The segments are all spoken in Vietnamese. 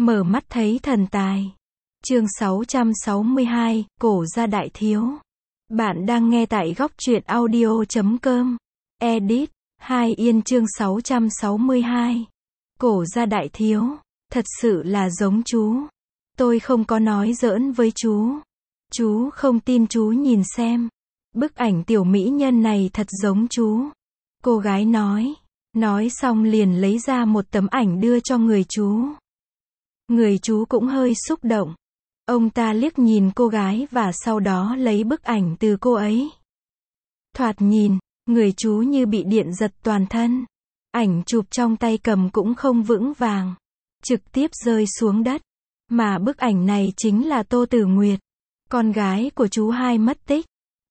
Mở mắt thấy thần tài. Chương 662, Cổ gia đại thiếu. Bạn đang nghe tại góc truyện audio.com. Edit. 2 Yên chương 662. Cổ gia đại thiếu. Thật sự là giống chú. Tôi không có nói giỡn với chú. Chú không tin chú nhìn xem. Bức ảnh tiểu mỹ nhân này thật giống chú. Cô gái nói. Nói xong liền lấy ra một tấm ảnh đưa cho người chú. Người chú cũng hơi xúc động. Ông ta liếc nhìn cô gái và sau đó lấy bức ảnh từ cô ấy. Thoạt nhìn, người chú như bị điện giật toàn thân. Ảnh chụp trong tay cầm cũng không vững vàng. Trực tiếp rơi xuống đất. Mà bức ảnh này chính là Tô Tử Nguyệt. Con gái của chú hai mất tích.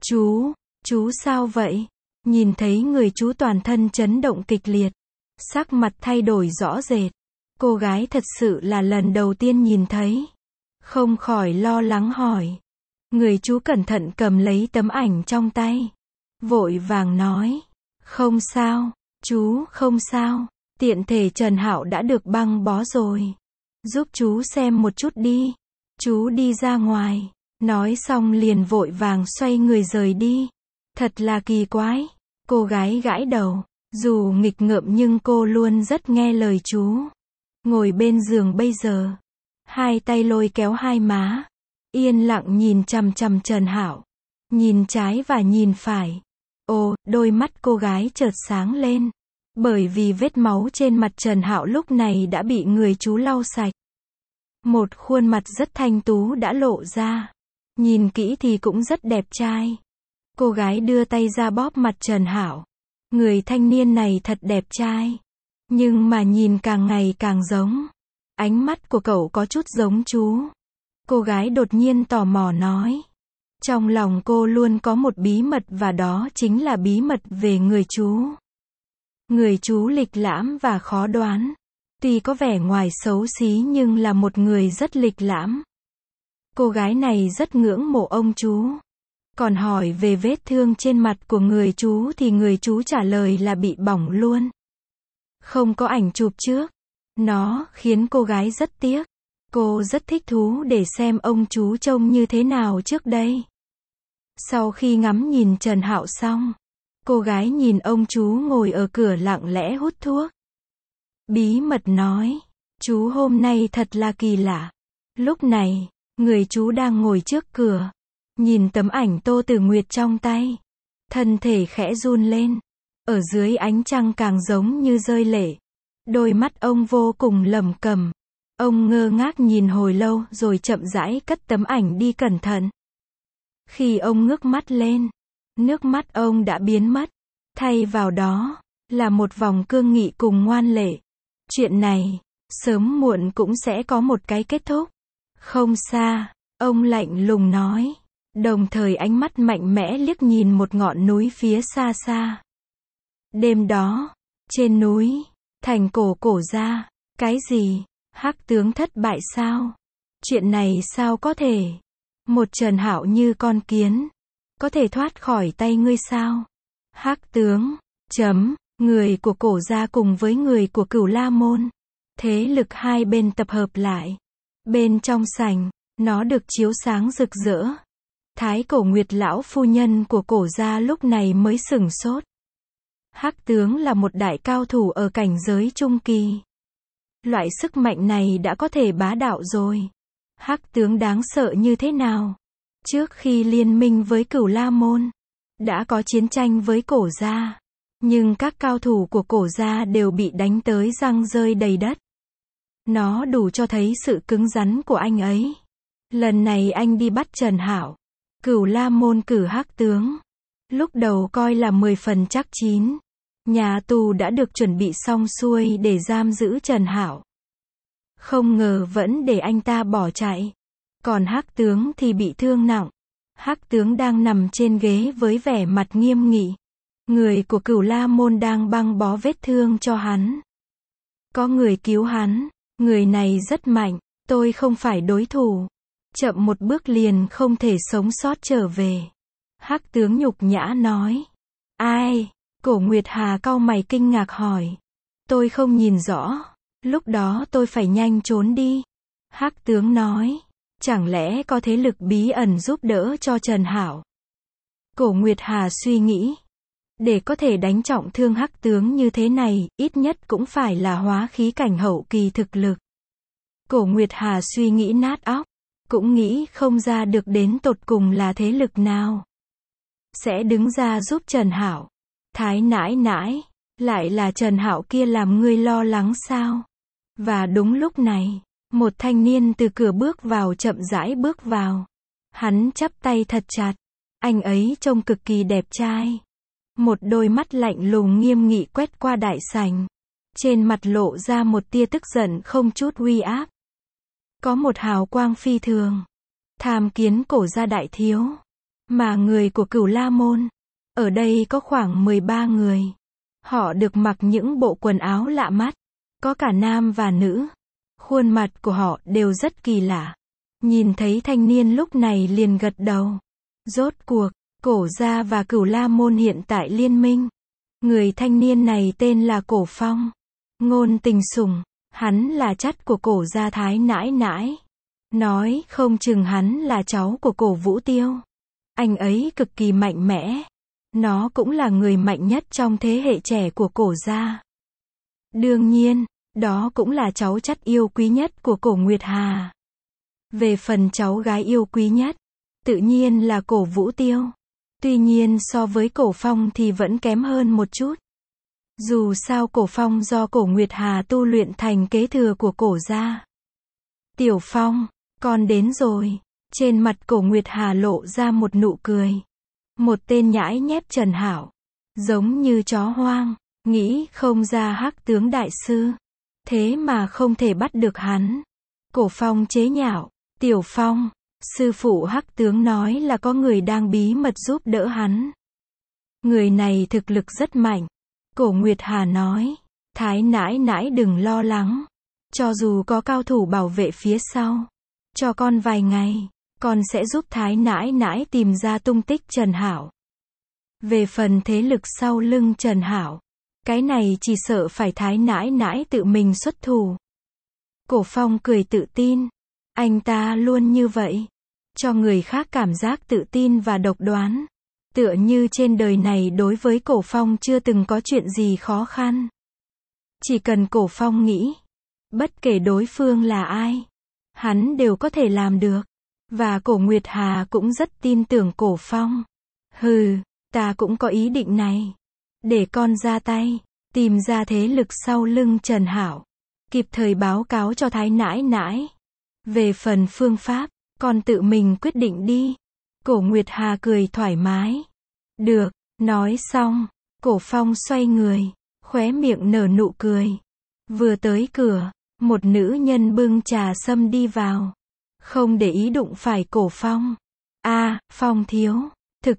Chú sao vậy? Nhìn thấy người chú toàn thân chấn động kịch liệt. Sắc mặt thay đổi rõ rệt. Cô gái thật sự là lần đầu tiên nhìn thấy. Không khỏi lo lắng hỏi. Người chú cẩn thận cầm lấy tấm ảnh trong tay. Vội vàng nói. Không sao, chú không sao. Tiện thể Trần Hạo đã được băng bó rồi. Giúp chú xem một chút đi. Chú đi ra ngoài. Nói xong liền vội vàng xoay người rời đi. Thật là kỳ quái. Cô gái gãi đầu. Dù nghịch ngợm nhưng cô luôn rất nghe lời chú. Ngồi bên giường bây giờ. Hai tay lôi kéo hai má. Yên lặng nhìn chằm chằm Trần Hạo. Nhìn trái và nhìn phải. Ồ, đôi mắt cô gái chợt sáng lên. Bởi vì vết máu trên mặt Trần Hạo lúc này đã bị người chú lau sạch. Một khuôn mặt rất thanh tú đã lộ ra. Nhìn kỹ thì cũng rất đẹp trai. Cô gái đưa tay ra bóp mặt Trần Hạo. Người thanh niên này thật đẹp trai. Nhưng mà nhìn càng ngày càng giống. Ánh mắt của cậu có chút giống chú. Cô gái đột nhiên tò mò nói. Trong lòng cô luôn có một bí mật và đó chính là bí mật về người chú. Người chú lịch lãm và khó đoán. Tuy có vẻ ngoài xấu xí nhưng là một người rất lịch lãm. Cô gái này rất ngưỡng mộ ông chú. Còn hỏi về vết thương trên mặt của người chú thì người chú trả lời là bị bỏng luôn. Không có ảnh chụp trước. Nó khiến cô gái rất tiếc. Cô rất thích thú để xem ông chú trông như thế nào trước đây. Sau khi ngắm nhìn Trần Hạo xong, cô gái nhìn ông chú ngồi ở cửa lặng lẽ hút thuốc. Bí mật nói, chú hôm nay thật là kỳ lạ. Lúc này, người chú đang ngồi trước cửa, nhìn tấm ảnh Tô Tử Nguyệt trong tay. Thân thể khẽ run lên, ở dưới ánh trăng càng giống như rơi lệ. Đôi mắt ông vô cùng lẩm cẩm. Ông ngơ ngác nhìn hồi lâu rồi chậm rãi cất tấm ảnh đi cẩn thận. Khi ông ngước mắt lên, nước mắt ông đã biến mất. Thay vào đó, là một vòng cương nghị cùng ngoan lệ. Chuyện này, sớm muộn cũng sẽ có một cái kết thúc. Không xa, ông lạnh lùng nói. Đồng thời ánh mắt mạnh mẽ liếc nhìn một ngọn núi phía xa xa. Đêm đó, trên núi, thành cổ gia. Cái gì? Hắc tướng thất bại sao? Chuyện này sao có thể? Một Trần Hạo như con kiến. Có thể thoát khỏi tay ngươi sao? Hắc tướng. Người của cổ gia cùng với người của Cửu La Môn. Thế lực hai bên tập hợp lại. Bên trong sảnh, nó được chiếu sáng rực rỡ. Thái Cổ Nguyệt lão phu nhân của cổ gia lúc này mới sửng sốt. Hắc tướng là một đại cao thủ ở cảnh giới trung kỳ. Loại sức mạnh này đã có thể bá đạo rồi. Hắc tướng đáng sợ như thế nào? Trước khi liên minh với Cửu La Môn, đã có chiến tranh với cổ gia. Nhưng các cao thủ của cổ gia đều bị đánh tới răng rơi đầy đất. Nó đủ cho thấy sự cứng rắn của anh ấy. Lần này anh đi bắt Trần Hạo. Cửu La Môn cử Hắc tướng. Lúc đầu coi là 10 phần chắc chín. Nhà tù đã được chuẩn bị xong xuôi để giam giữ Trần Hạo. Không ngờ vẫn để anh ta bỏ chạy. Còn Hắc tướng thì bị thương nặng. Hắc tướng đang nằm trên ghế với vẻ mặt nghiêm nghị. Người của Cửu La Môn đang băng bó vết thương cho hắn. Có người cứu hắn. Người này rất mạnh. Tôi không phải đối thủ. Chậm một bước liền không thể sống sót trở về. Hắc tướng nhục nhã nói. Ai? Cổ Nguyệt Hà cau mày kinh ngạc hỏi. Tôi không nhìn rõ. Lúc đó tôi phải nhanh trốn đi. Hắc tướng nói. Chẳng lẽ có thế lực bí ẩn giúp đỡ cho Trần Hảo? Cổ Nguyệt Hà suy nghĩ. Để có thể đánh trọng thương Hắc tướng như thế này, ít nhất cũng phải là hóa khí cảnh hậu kỳ thực lực. Cổ Nguyệt Hà suy nghĩ nát óc, cũng nghĩ không ra được đến tột cùng là thế lực nào sẽ đứng ra giúp Trần Hảo. Thái nãi nãi, lại là Trần Hảo kia làm ngươi lo lắng sao? Và đúng lúc này, một thanh niên từ cửa bước vào, chậm rãi bước vào. Hắn chắp tay thật chặt. Anh ấy trông cực kỳ đẹp trai. Một đôi mắt lạnh lùng nghiêm nghị quét qua đại sảnh. Trên mặt lộ ra một tia tức giận không chút uy áp. Có một hào quang phi thường. Tham kiến cổ gia đại thiếu. Mà người của Cửu La Môn. Ở đây có khoảng 13 người. Họ được mặc những bộ quần áo lạ mắt. Có cả nam và nữ. Khuôn mặt của họ đều rất kỳ lạ. Nhìn thấy thanh niên lúc này liền gật đầu. Rốt cuộc, cổ gia và Cửu La Môn hiện tại liên minh. Người thanh niên này tên là Cổ Phong. Ngôn Tình Sủng. Hắn là chắt của cổ gia Thái nãi nãi. Nói không chừng hắn là cháu của Cổ Vũ Tiêu. Anh ấy cực kỳ mạnh mẽ. Nó cũng là người mạnh nhất trong thế hệ trẻ của cổ gia. Đương nhiên, đó cũng là cháu chắt yêu quý nhất của Cổ Nguyệt Hà. Về phần cháu gái yêu quý nhất, tự nhiên là Cổ Vũ Tiêu. Tuy nhiên so với Cổ Phong thì vẫn kém hơn một chút. Dù sao Cổ Phong do Cổ Nguyệt Hà tu luyện thành kế thừa của cổ gia. Tiểu Phong, con đến rồi. Trên mặt Cổ Nguyệt Hà lộ ra một nụ cười. Một tên nhãi nhép Trần Hảo. Giống như chó hoang. Nghĩ không ra Hắc tướng đại sư. Thế mà không thể bắt được hắn. Cổ Phong chế nhạo. Tiểu Phong, sư phụ Hắc tướng nói là có người đang bí mật giúp đỡ hắn. Người này thực lực rất mạnh. Cổ Nguyệt Hà nói. Thái nãi nãi đừng lo lắng. Cho dù có cao thủ bảo vệ phía sau. Cho con vài ngày. Con sẽ giúp Thái nãi nãi tìm ra tung tích Trần Hảo. Về phần thế lực sau lưng Trần Hảo. Cái này chỉ sợ phải Thái nãi nãi tự mình xuất thủ. Cổ Phong cười tự tin. Anh ta luôn như vậy. Cho người khác cảm giác tự tin và độc đoán. Tựa như trên đời này đối với Cổ Phong chưa từng có chuyện gì khó khăn. Chỉ cần Cổ Phong nghĩ. Bất kể đối phương là ai. Hắn đều có thể làm được. Và Cổ Nguyệt Hà cũng rất tin tưởng Cổ Phong. Hừ, ta cũng có ý định này. Để con ra tay. Tìm ra thế lực sau lưng Trần Hảo. Kịp thời báo cáo cho Thái nãi nãi. Về phần phương pháp, con tự mình quyết định đi. Cổ Nguyệt Hà cười thoải mái. Được, nói xong, Cổ Phong xoay người, khóe miệng nở nụ cười. Vừa tới cửa, một nữ nhân bưng trà sâm đi vào. Không để ý đụng phải Cổ Phong. Phong thiếu, thực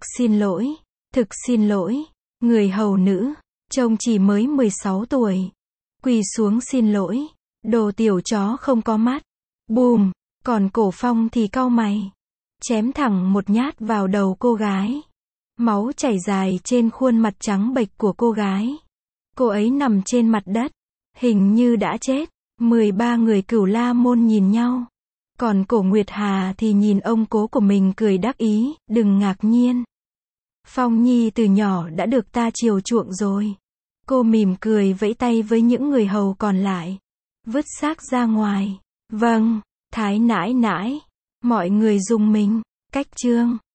xin lỗi, người hầu nữ, trông chỉ mới 16 tuổi. Quỳ xuống xin lỗi, đồ tiểu chó không có mắt. Bùm, còn Cổ Phong thì cau mày. Chém thẳng một nhát vào đầu cô gái. Máu chảy dài trên khuôn mặt trắng bệch của cô gái. Cô ấy nằm trên mặt đất. Hình như đã chết. 13 người Cửu La Môn nhìn nhau. Còn Cổ Nguyệt Hà thì nhìn ông cố của mình cười đắc ý, đừng ngạc nhiên. Phong Nhi từ nhỏ đã được ta chiều chuộng rồi. Cô mỉm cười vẫy tay với những người hầu còn lại. Vứt xác ra ngoài. Vâng, Thái nãi nãi. Mọi người rùng mình. Cách chương